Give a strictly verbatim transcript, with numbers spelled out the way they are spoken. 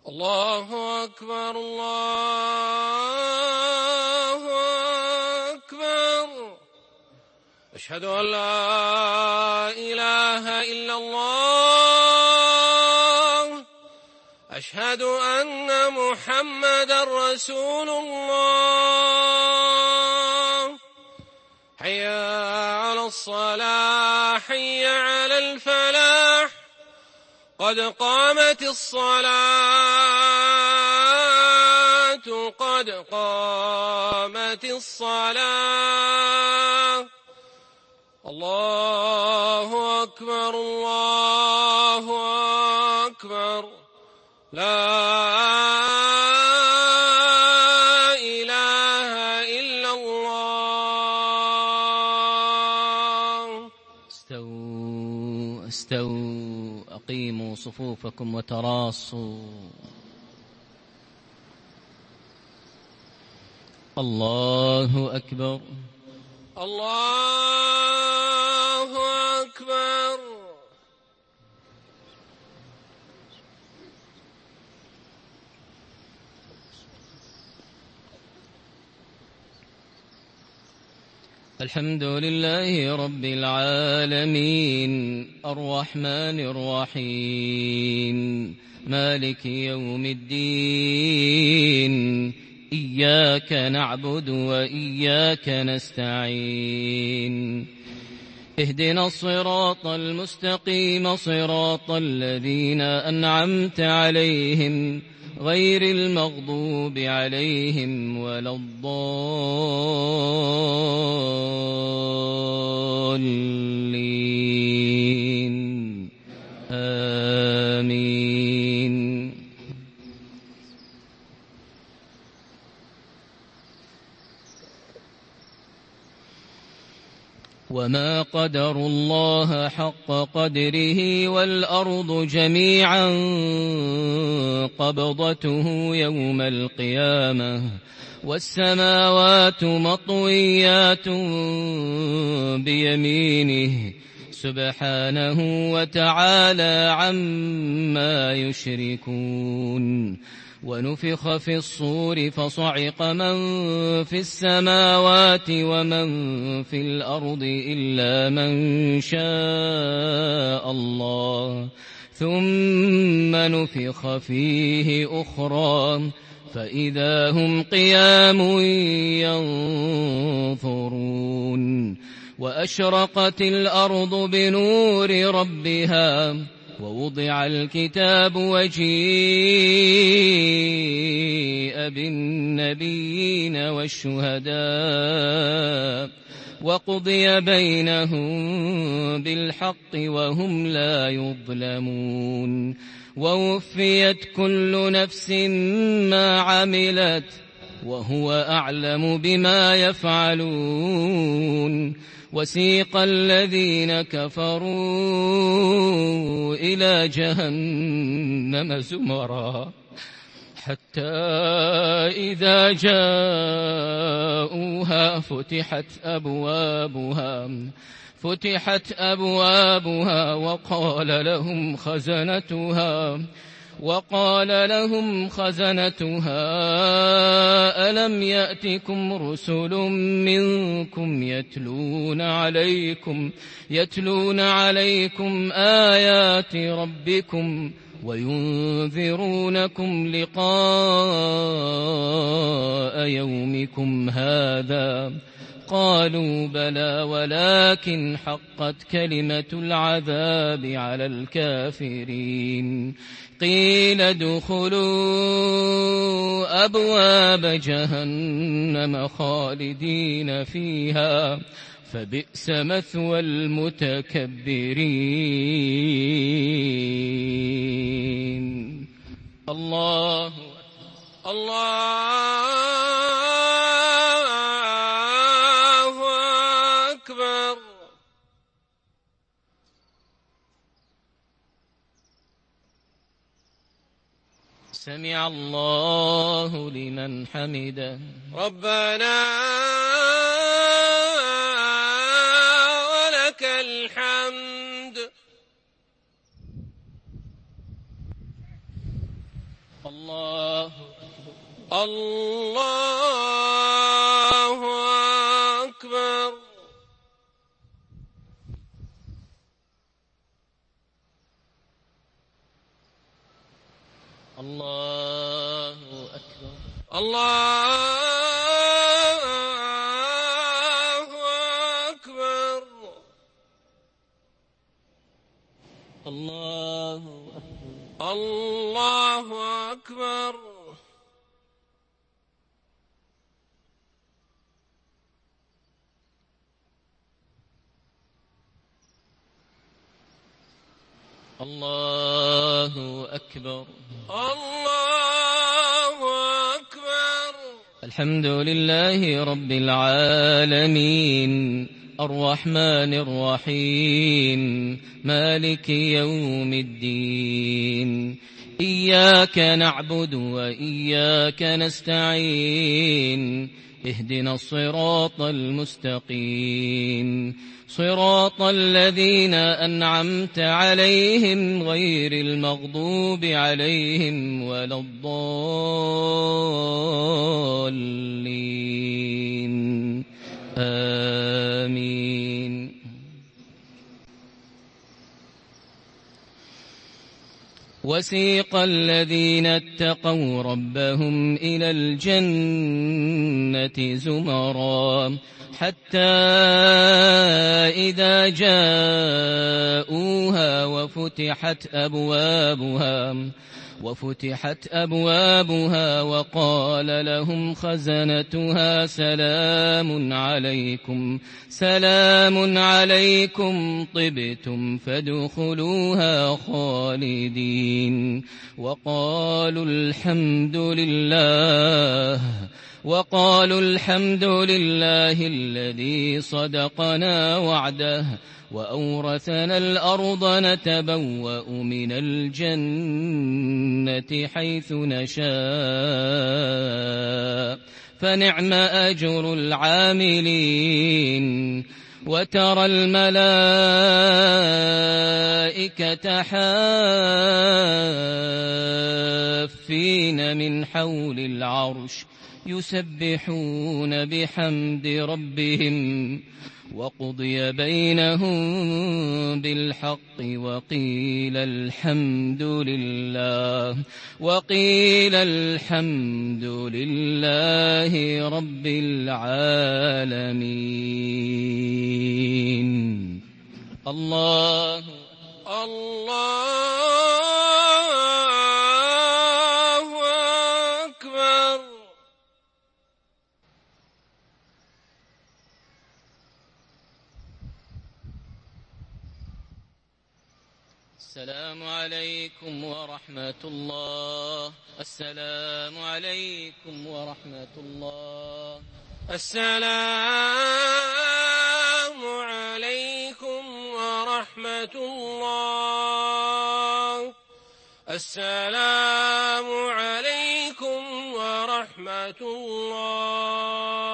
الله أكبر الله أكبر. أشهد أن لا إله إلا الله. أشهد أن محمدا رسول الله. حي على الصلاة حي على الفلاح. قد قامت الصلاة قد قامت الصلاة. الله أكبر الله أكبر. لا إله إلا الله. استووا استووا أقيموا صفوفكم وتراصوا. الله أكبر الله أكبر. الحمد لله رب العالمين الرحمن الرحيم مالك يوم الدين. إياك نعبد وإياك نستعين. اهدنا الصراط المستقيم صراط الذين أنعمت عليهم غير المغضوب عليهم ولا الضالين. آمين. وما قدروا الله حق قدره والأرض جميعا قبضته يوم القيامة والسماوات مطويات بيمينه سبحانه وتعالى عما يشركون. ونفخ في الصور فصعق من في السماوات ومن في الأرض إلا من شاء الله ثم نفخ فيه أخرى فإذا هم قيام ينظرون. وأشرقت الأرض بنور ربها ووضع الكتاب وجيء بالنبيين والشهداء وقضي بينهم بالحق وهم لا يظلمون. ووفيت كل نفس ما عملت وهو أعلم بما يفعلون. وسيق الذين كفروا إلى جهنم زمرا حتى إذا جاءوها فتحت أبوابها فتحت أبوابها وقال لهم خزنتها وقال لهم خزنتها ألم يأتكم رسل منكم يتلون عليكم يتلون عليكم آيات ربكم وينذرونكم لقاء يومكم هذا قالوا بلى ولكن حقت كلمة العذاب على الكافرين. قيل ادخلوا أبواب جهنم خالدين فيها فبئس مثوى المتكبرين. الله الله أكبر. سمع الله لمن حمده. ربنا ولك الحمد. الله الله أكبر. الله أكبر. الله أكبر. الله أكبر. الله أكبر. الله أكبر. الله أكبر. الحمد لله رب العالمين الرحمن الرحيم مالك يوم الدين. إياك نعبد وإياك نستعين. اهدنا الصراط المستقيم صراط الذين أنعمت عليهم غير المغضوب عليهم ولا الضالين آمين. وسيق الذين اتقوا ربهم إلى الجنة زمرا حتى إذا جاءوها وفتحت أبوابها وفتحت أبوابها وقال لهم خزنتها سلام عليكم سلام عليكم طبتم فادخلوها خالدين. وقالوا الحمد لله وقالوا الحمد لله الذي صدقنا وعده وأورثنا الأرض نتبوأ من الجنة حيث نشاء فنعم أجر العاملين. وترى الملائكة حافين من حول العرش يسبحون بحمد ربهم وقضي بينهم بالحق وقيل الحمد لله وقيل الحمد لله رب العالمين. الله الله أكبر. السلام عليكم ورحمة الله. السلام عليكم ورحمة الله. السلام عليكم ورحمة الله. السلام عليكم ورحمة الله.